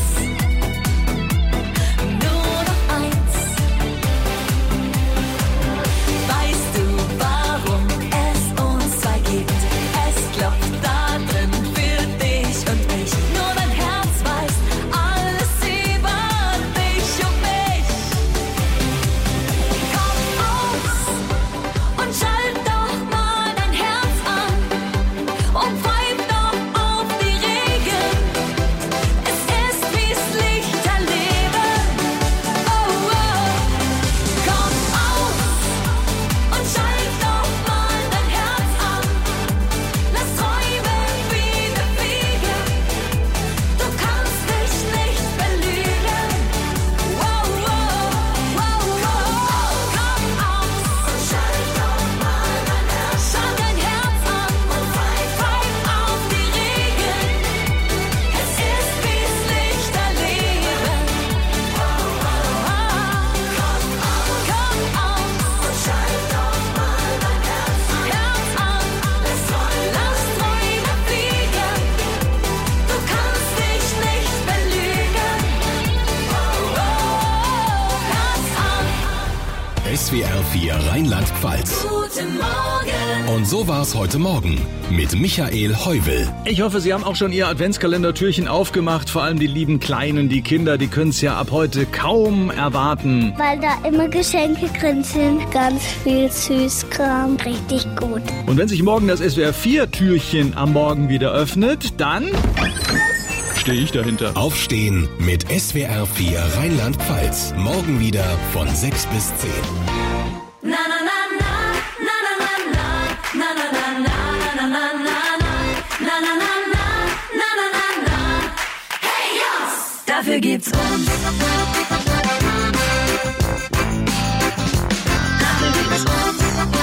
nur noch eins. Weißt du, warum es uns zwei gibt? Es klopft da drin für dich und mich. S W R vier Rheinland-Pfalz. Guten Morgen. Und so war's heute Morgen mit Michael Heuvel. Ich hoffe, Sie haben auch schon Ihr Adventskalendertürchen aufgemacht. Vor allem die lieben Kleinen, die Kinder, die können es ja ab heute kaum erwarten. Weil da immer Geschenke drin sind. Ganz viel Süßkram. Richtig gut. Und wenn sich morgen das S W R vier Türchen am Morgen wieder öffnet, dann stehe ich dahinter. Aufstehen mit S W R vier Rheinland-Pfalz. Morgen wieder von sechs bis zehn. Na na na na na na na na na na na na na na na na na na na. Hey Jungs, dafür gibt's uns. Dafür gibt's uns.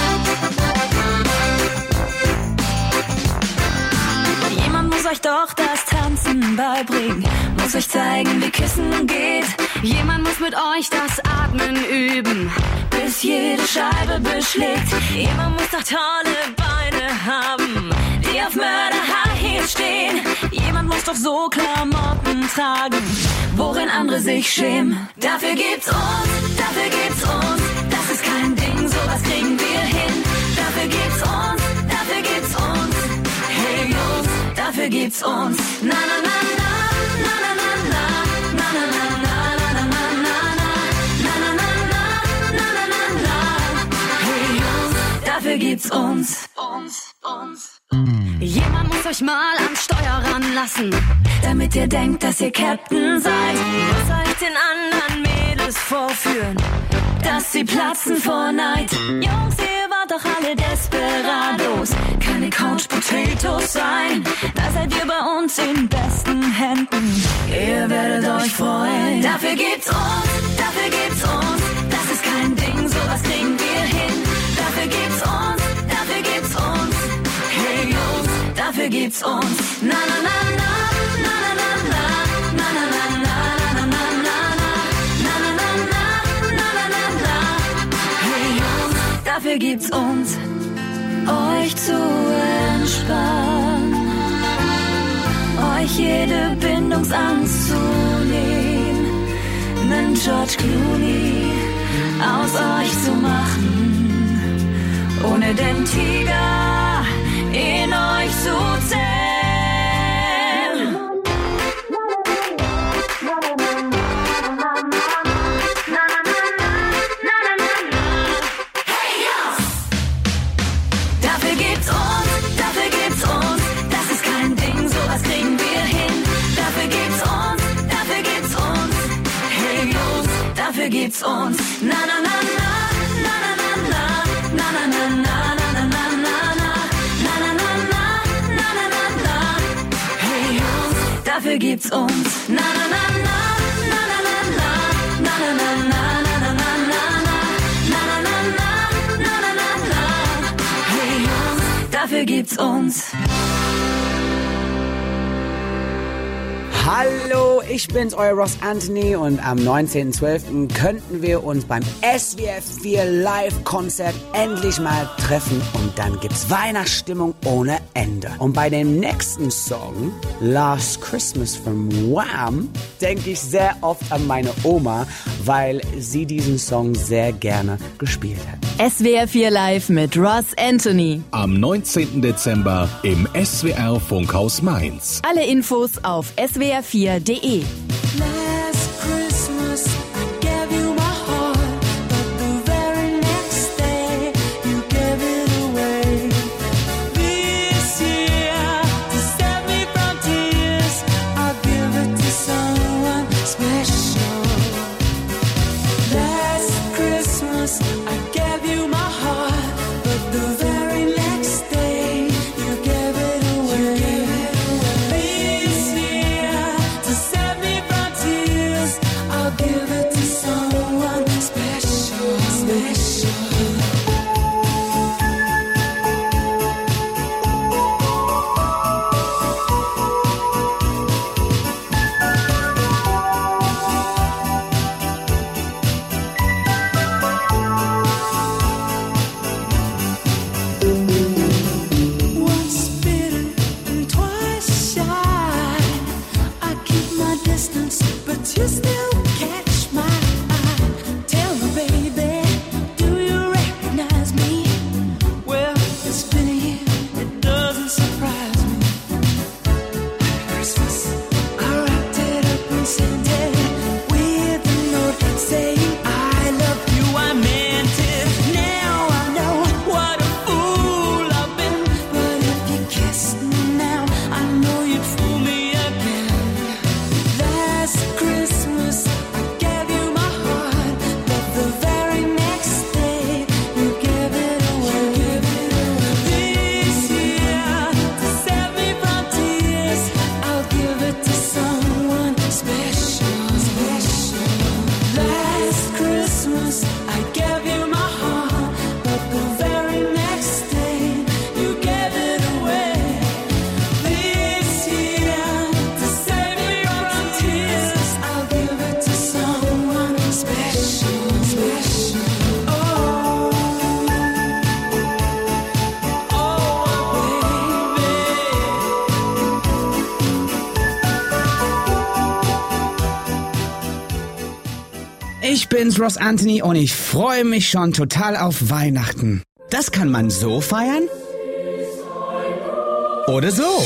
Jemand muss euch doch das Tanzen beibringen, muss euch zeigen, wie Küssen geht. Jemand muss mit euch das Atmen üben, bis jede Scheibe beschlägt. Jemand muss doch tolle Beine haben, die auf Mörder High Heels stehen. Jemand muss doch so Klamotten tragen, worin andere sich schämen. Dafür gibt's uns, dafür gibt's uns. Das ist kein Ding, sowas kriegen wir hin. Dafür gibt's uns, dafür gibt's uns. Hey Jungs, dafür gibt's uns. Na na na na, na na na na, na na na na, na na na na, na na na na, na na na. Hey Jungs, dafür gibt's uns. Uns, uns. Jemand muss euch mal ans Steuer ranlassen, damit ihr denkt, dass ihr Captain seid. Muss euch den anderen Mädels vorführen, dass sie platzen vor Neid. Jungs, ihr wart doch alle Desperados, keine Couch Potatoes sein. Da seid ihr bei uns in besten Händen, ihr werdet euch freuen. Dafür gibt's uns, dafür gibt's uns. Das ist kein Ding, sowas kriegen wir hin. Dafür gibt's uns, dafür gibt's uns. Hey Jungs, dafür gibt's uns. Na na na na, na na na na, na na na na, na na na na, na na na na, na na na. Hey Jungs, dafür gibt's uns. Euch zu entspannen, euch jede Bindungsangst zu nehmen, nen George Clooney aus euch zu machen, ohne den Tiger in euch zu zähmen. Hey Jungs, dafür gibt's uns, dafür gibt's uns. Das ist kein Ding, sowas kriegen wir hin. Dafür gibt's uns, dafür gibt's uns. Hey Jungs, dafür gibt's uns. Na na na na, na na na na, na na na na, na na na na, na na na na, na na na na. Hey Jungs, dafür gibt's uns. Na na na na, na na na na, na na na na, na na na na, na na na na, na na na na. Hey Jungs, dafür gibt's uns. Hallo, ich bin's, euer Ross Anthony, und am neunzehnten zwölften könnten wir uns beim S W R vier Live-Konzert endlich mal treffen und dann gibt's Weihnachtsstimmung ohne Ende. Und bei dem nächsten Song, Last Christmas from Wham, denke ich sehr oft an meine Oma, weil sie diesen Song sehr gerne gespielt hat. S W R vier Live mit Ross Anthony. Am neunzehnten Dezember im S W R Funkhaus Mainz. Alle Infos auf S W R vier Punkt de. Last Christmas I gave you my heart, but the very next day you gave it away. This year, to save me from tears, I'll give it to someone special. Last Christmas I gave you my heart, but the very next day you gave it away. This year, to save me from tears, I'll give it to someone special, special. Once bitten and twice shy, I keep my distance, but you still catch my eye. Tell me, baby, do Ich bin's, Ross Anthony, und ich freue mich schon total auf Weihnachten. Das kann man so feiern? Oder so.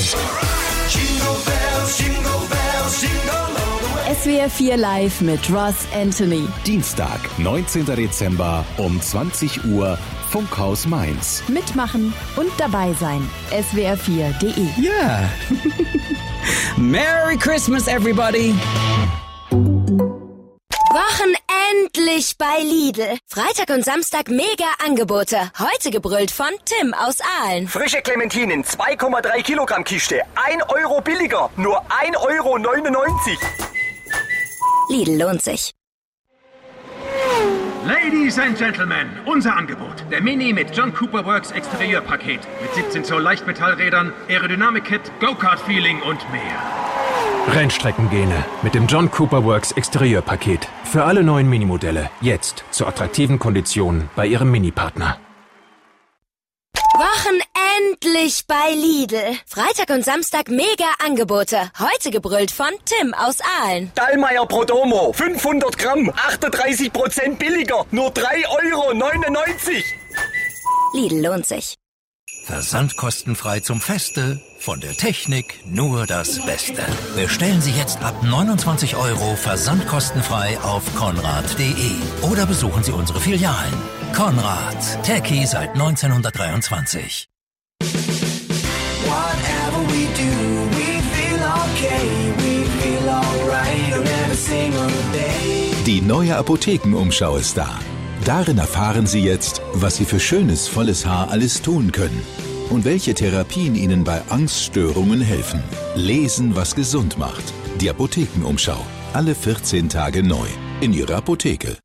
S W R vier Live mit Ross Anthony. Dienstag, neunzehnten Dezember um zwanzig Uhr, Funkhaus Mainz. Mitmachen und dabei sein. S W R vier Punkt de. Ja. Merry Christmas, everybody. Wochen endlich bei Lidl. Freitag und Samstag mega Angebote. Heute gebrüllt von Tim aus Aalen. Frische Clementinen, zwei Komma drei Kilogramm Kiste. ein Euro billiger. Nur ein Euro neunundneunzig. Lidl lohnt sich. Ladies and Gentlemen, unser Angebot. Der Mini mit John Cooper Works Exterieurpaket. Mit siebzehn Zoll Leichtmetallrädern, Aerodynamik-Kit, Go-Kart-Feeling und mehr. Rennstreckengene mit dem John Cooper Works Exterieurpaket. Für alle neuen Minimodelle. Jetzt zu attraktiven Konditionen bei Ihrem Mini-Partner. Wochen endlich bei Lidl. Freitag und Samstag mega Angebote. Heute gebrüllt von Tim aus Aalen. Dallmayr Prodomo, fünfhundert Gramm, achtunddreißig Prozent billiger. Nur drei Euro neunundneunzig. Lidl lohnt sich. Versandkostenfrei zum Feste, von der Technik nur das Beste. Bestellen Sie jetzt ab neunundzwanzig Euro versandkostenfrei auf konrad punkt de oder besuchen Sie unsere Filialen. Konrad, Techie seit neunzehnhundertdreiundzwanzig. Whatever we do, we feel okay, we feel alright on every single day. Die neue Apothekenumschau ist da. Darin erfahren Sie jetzt, was Sie für schönes, volles Haar alles tun können und welche Therapien Ihnen bei Angststörungen helfen. Lesen, was gesund macht. Die Apothekenumschau. Alle vierzehn Tage neu. In Ihrer Apotheke.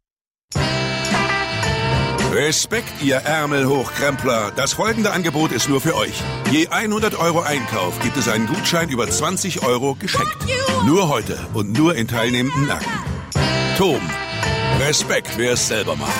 Respekt, ihr Ärmelhochkrempler. Das folgende Angebot ist nur für euch. Je hundert Euro Einkauf gibt es einen Gutschein über zwanzig Euro geschenkt. Nur heute und nur in teilnehmenden Märkten. Tom. Respekt, wer es selber macht.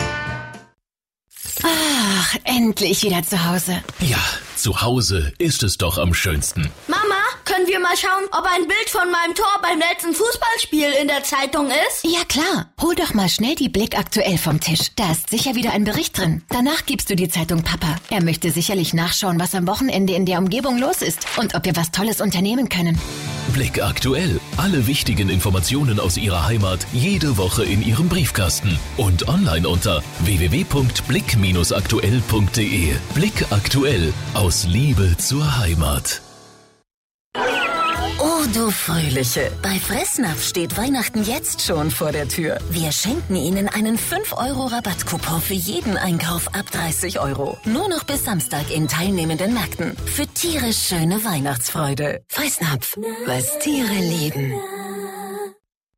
Ach, endlich wieder zu Hause. Ja, zu Hause ist es doch am schönsten. Mama, können wir mal schauen, ob ein Bild von meinem Tor beim letzten Fußballspiel in der Zeitung ist? Ja klar, hol doch mal schnell die Blick aktuell vom Tisch. Da ist sicher wieder ein Bericht drin. Danach gibst du die Zeitung Papa. Er möchte sicherlich nachschauen, was am Wochenende in der Umgebung los ist und ob wir was Tolles unternehmen können. Blick aktuell. Alle wichtigen Informationen aus Ihrer Heimat jede Woche in Ihrem Briefkasten und online unter w w w punkt blick Bindestrich aktuell punkt de. Blick aktuell. Aus Liebe zur Heimat. Oh, du Fröhliche. Bei Fressnapf steht Weihnachten jetzt schon vor der Tür. Wir schenken Ihnen einen fünf Euro Rabattcoupon für jeden Einkauf ab dreißig Euro. Nur noch bis Samstag in teilnehmenden Märkten. Für tierisch schöne Weihnachtsfreude. Fressnapf, was Tiere lieben.